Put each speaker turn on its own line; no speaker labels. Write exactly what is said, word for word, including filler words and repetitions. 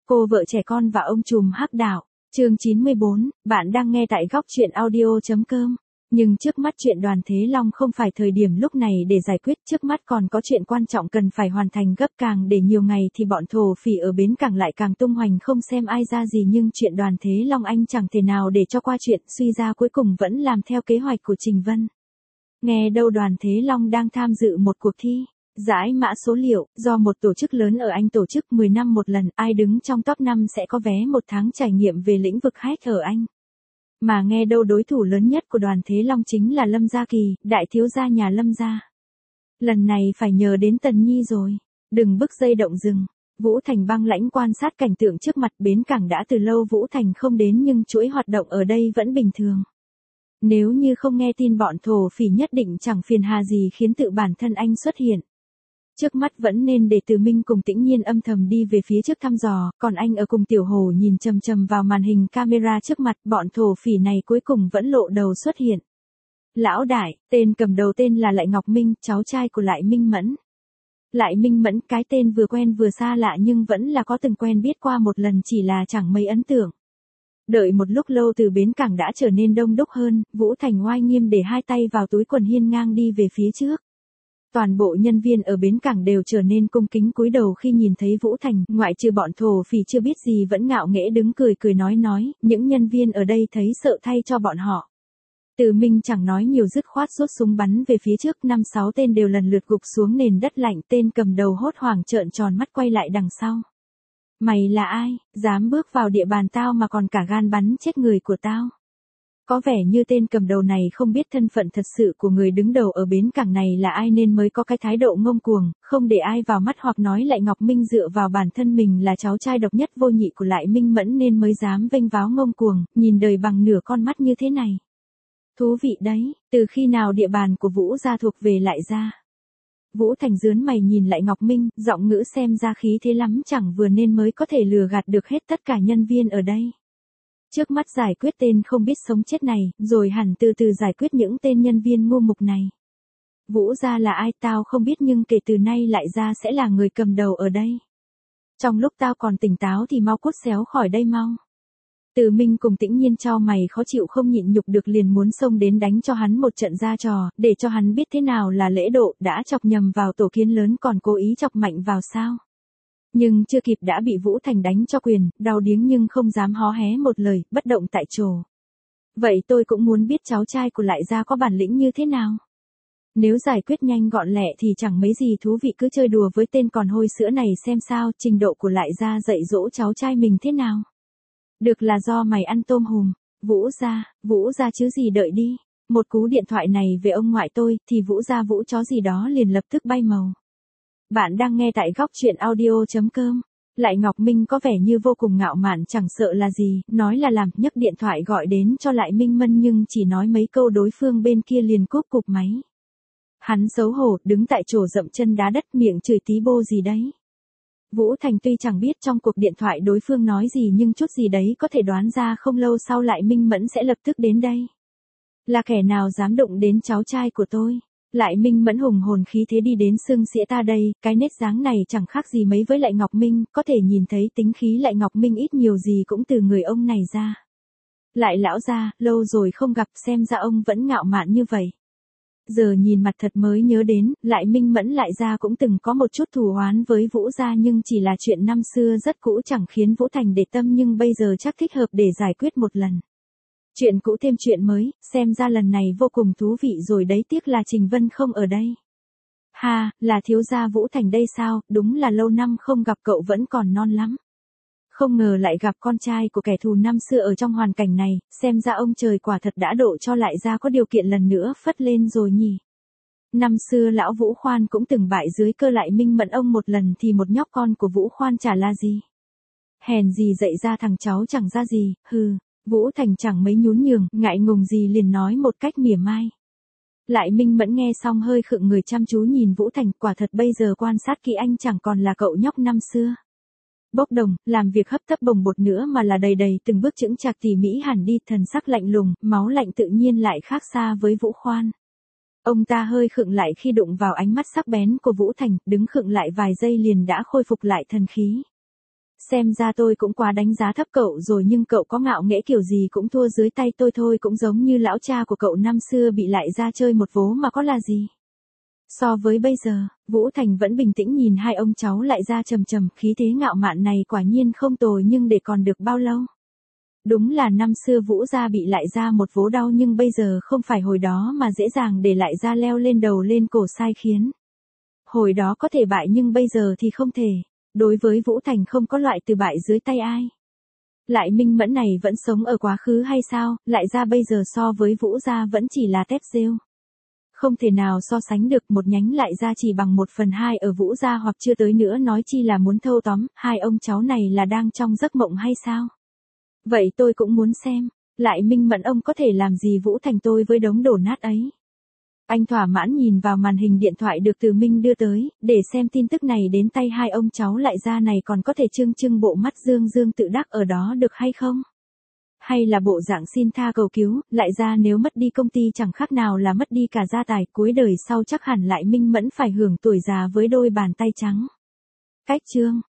Cô vợ trẻ con và ông trùm hắc đạo. Chương chín mươi bốn, bạn đang nghe tại góc truyện audio chấm com. Nhưng trước mắt chuyện Đoàn Thế Long không phải thời điểm lúc này để giải quyết, trước mắt còn có chuyện quan trọng cần phải hoàn thành gấp, càng để nhiều ngày thì bọn thổ phỉ ở bến cảng lại càng tung hoành không xem ai ra gì, nhưng chuyện Đoàn Thế Long anh chẳng thể nào để cho qua chuyện, suy ra cuối cùng vẫn làm theo kế hoạch của Trình Vân. Nghe đâu Đoàn Thế Long đang tham dự một cuộc thi giải mã số liệu, do một tổ chức lớn ở Anh tổ chức mười năm một lần, ai đứng trong top năm sẽ có vé một tháng trải nghiệm về lĩnh vực hack ở Anh. Mà nghe đâu đối thủ lớn nhất của Đoàn Thế Long chính là Lâm Gia Kỳ, đại thiếu gia nhà Lâm gia. Lần này phải nhờ đến Tần Nhi rồi. Đừng bứt dây động rừng. Vũ Thành băng lãnh quan sát cảnh tượng trước mặt, bến cảng đã từ lâu Vũ Thành không đến nhưng chuỗi hoạt động ở đây vẫn bình thường. Nếu như không nghe tin bọn thổ phỉ nhất định chẳng phiền hà gì khiến tự bản thân anh xuất hiện. Trước mắt vẫn nên để Từ Minh cùng Tĩnh Nhiên âm thầm đi về phía trước thăm dò, còn anh ở cùng Tiểu Hổ nhìn chằm chằm vào màn hình camera trước mặt. Bọn thổ phỉ này cuối cùng vẫn lộ đầu xuất hiện. Lão đại, tên cầm đầu tên là Lại Ngọc Minh, cháu trai của Lại Minh Mẫn. Lại Minh Mẫn, cái tên vừa quen vừa xa lạ nhưng vẫn là có từng quen biết qua một lần, chỉ là chẳng mấy ấn tượng. Đợi một lúc lâu từ bến cảng đã trở nên đông đúc hơn, Vũ Thành oai nghiêm để hai tay vào túi quần hiên ngang đi về phía trước. Toàn bộ nhân viên ở bến cảng đều trở nên cung kính cúi đầu khi nhìn thấy Vũ Thành, ngoại trừ bọn thổ phỉ chưa biết gì vẫn ngạo nghễ đứng cười cười nói nói, những nhân viên ở đây thấy sợ thay cho bọn họ. Từ Minh chẳng nói nhiều, dứt khoát rút súng bắn về phía trước, năm sáu tên đều lần lượt gục xuống nền đất lạnh, tên cầm đầu hốt hoảng trợn tròn mắt quay lại đằng sau. Mày là ai, dám bước vào địa bàn tao mà còn cả gan bắn chết người của tao? Có vẻ như tên cầm đầu này không biết thân phận thật sự của người đứng đầu ở bến cảng này là ai nên mới có cái thái độ ngông cuồng, không để ai vào mắt, hoặc nói Lại Ngọc Minh dựa vào bản thân mình là cháu trai độc nhất vô nhị của Lại Minh Mẫn nên mới dám vênh váo ngông cuồng, nhìn đời bằng nửa con mắt như thế này. Thú vị đấy, từ khi nào địa bàn của Vũ gia thuộc về Lại gia? Vũ Thành rướn mày nhìn Lại Ngọc Minh, giọng ngữ xem ra khí thế lắm chẳng vừa nên mới có thể lừa gạt được hết tất cả nhân viên ở đây. Trước mắt giải quyết tên không biết sống chết này, rồi hẳn từ từ giải quyết những tên nhân viên ngu mục này. Vũ gia là ai tao không biết nhưng kể từ nay Lại gia sẽ là người cầm đầu ở đây. Trong lúc tao còn tỉnh táo thì mau cút xéo khỏi đây mau. Từ Minh cùng Tĩnh Nhiên chau mày khó chịu không nhịn nhục được liền muốn xông đến đánh cho hắn một trận ra trò, để cho hắn biết thế nào là lễ độ, đã chọc nhầm vào tổ kiến lớn còn cố ý chọc mạnh vào sao. Nhưng chưa kịp đã bị Vũ Thành đánh cho quyền, đau điếng nhưng không dám hó hé một lời, bất động tại chỗ. Vậy tôi cũng muốn biết cháu trai của Lại gia có bản lĩnh như thế nào. Nếu giải quyết nhanh gọn lẹ thì chẳng mấy gì thú vị, cứ chơi đùa với tên còn hôi sữa này xem sao trình độ của Lại gia dạy dỗ cháu trai mình thế nào. Được là do mày ăn tôm hùm, Vũ gia, Vũ gia chứ gì, đợi đi. Một cú điện thoại này về ông ngoại tôi thì Vũ gia Vũ chó gì đó liền lập tức bay màu. Bạn đang nghe tại góc truyện audio chấm com. Lại Ngọc Minh có vẻ như vô cùng ngạo mạn chẳng sợ là gì, nói là làm, nhấc điện thoại gọi đến cho Lại Minh Mân nhưng chỉ nói mấy câu đối phương bên kia liền cúp cục máy. Hắn xấu hổ, đứng tại chỗ dậm chân đá đất, miệng chửi tí bô gì đấy. Vũ Thành tuy chẳng biết trong cuộc điện thoại đối phương nói gì nhưng chút gì đấy có thể đoán ra không lâu sau Lại Minh Mẫn sẽ lập tức đến đây. Là kẻ nào dám đụng đến cháu trai của tôi? Lại Minh Mẫn hùng hồn khí thế đi đến xưng xĩa ta đây, cái nết dáng này chẳng khác gì mấy với Lại Ngọc Minh, có thể nhìn thấy tính khí Lại Ngọc Minh ít nhiều gì cũng từ người ông này ra. Lại lão gia, lâu rồi không gặp, xem ra ông vẫn ngạo mạn như vậy. Giờ nhìn mặt thật mới nhớ đến, Lại Minh Mẫn Lại gia cũng từng có một chút thù oán với Vũ gia nhưng chỉ là chuyện năm xưa rất cũ chẳng khiến Vũ Thành để tâm, nhưng bây giờ chắc thích hợp để giải quyết một lần. Chuyện cũ thêm chuyện mới, xem ra lần này vô cùng thú vị rồi đấy, tiếc là Trình Vân không ở đây. Ha, là thiếu gia Vũ Thành đây sao, đúng là lâu năm không gặp cậu vẫn còn non lắm. Không ngờ lại gặp con trai của kẻ thù năm xưa ở trong hoàn cảnh này, xem ra ông trời quả thật đã độ cho Lại gia có điều kiện lần nữa phất lên rồi nhỉ. Năm xưa lão Vũ Khoan cũng từng bại dưới cơ Lại Minh Mẫn ông một lần thì một nhóc con của Vũ Khoan chả là gì. Hèn gì dạy ra thằng cháu chẳng ra gì, hừ. Vũ Thành chẳng mấy nhún nhường, ngại ngùng gì liền nói một cách mỉa mai. Lại Minh Mẫn nghe xong hơi khựng người chăm chú nhìn Vũ Thành, quả thật bây giờ quan sát kỹ anh chẳng còn là cậu nhóc năm xưa. Bốc đồng, làm việc hấp tấp bồng bột nữa mà là đầy đầy từng bước chững chạc tỉ mỉ hẳn đi, thần sắc lạnh lùng, máu lạnh tự nhiên lại khác xa với Vũ Khoan. Ông ta hơi khựng lại khi đụng vào ánh mắt sắc bén của Vũ Thành, đứng khựng lại vài giây liền đã khôi phục lại thần khí. Xem ra tôi cũng quá đánh giá thấp cậu rồi, nhưng cậu có ngạo nghễ kiểu gì cũng thua dưới tay tôi thôi, cũng giống như lão cha của cậu năm xưa bị Lại Gia chơi một vố mà có là gì. So với bây giờ, Vũ Thành vẫn bình tĩnh nhìn hai ông cháu Lại Gia trầm trầm, khí thế ngạo mạn này quả nhiên không tồi, nhưng để còn được bao lâu? Đúng là năm xưa Vũ gia bị Lại Gia một vố đau, nhưng bây giờ không phải hồi đó mà dễ dàng để Lại Gia leo lên đầu lên cổ sai khiến. Hồi đó có thể bại nhưng bây giờ thì không thể. Đối với Vũ Thành không có loại từ bại dưới tay ai. Lại Minh Mẫn này vẫn sống ở quá khứ hay sao? Lại Gia bây giờ so với Vũ gia vẫn chỉ là tép rêu. Không thể nào so sánh được, một nhánh Lại Gia chỉ bằng một phần hai ở Vũ gia hoặc chưa tới nữa, nói chi là muốn thâu tóm. Hai ông cháu này là đang trong giấc mộng hay sao? Vậy tôi cũng muốn xem, Lại Minh Mẫn ông có thể làm gì Vũ Thành tôi với đống đổ nát ấy. Anh thỏa mãn nhìn vào màn hình điện thoại được Từ Minh đưa tới, để xem tin tức này đến tay hai ông cháu Lại Gia này còn có thể trưng trưng bộ mắt dương dương tự đắc ở đó được hay không? Hay là bộ dạng xin tha cầu cứu, Lại Gia nếu mất đi công ty chẳng khác nào là mất đi cả gia tài, cuối đời sau chắc hẳn Lại Minh Mẫn phải hưởng tuổi già với đôi bàn tay trắng. Cách chương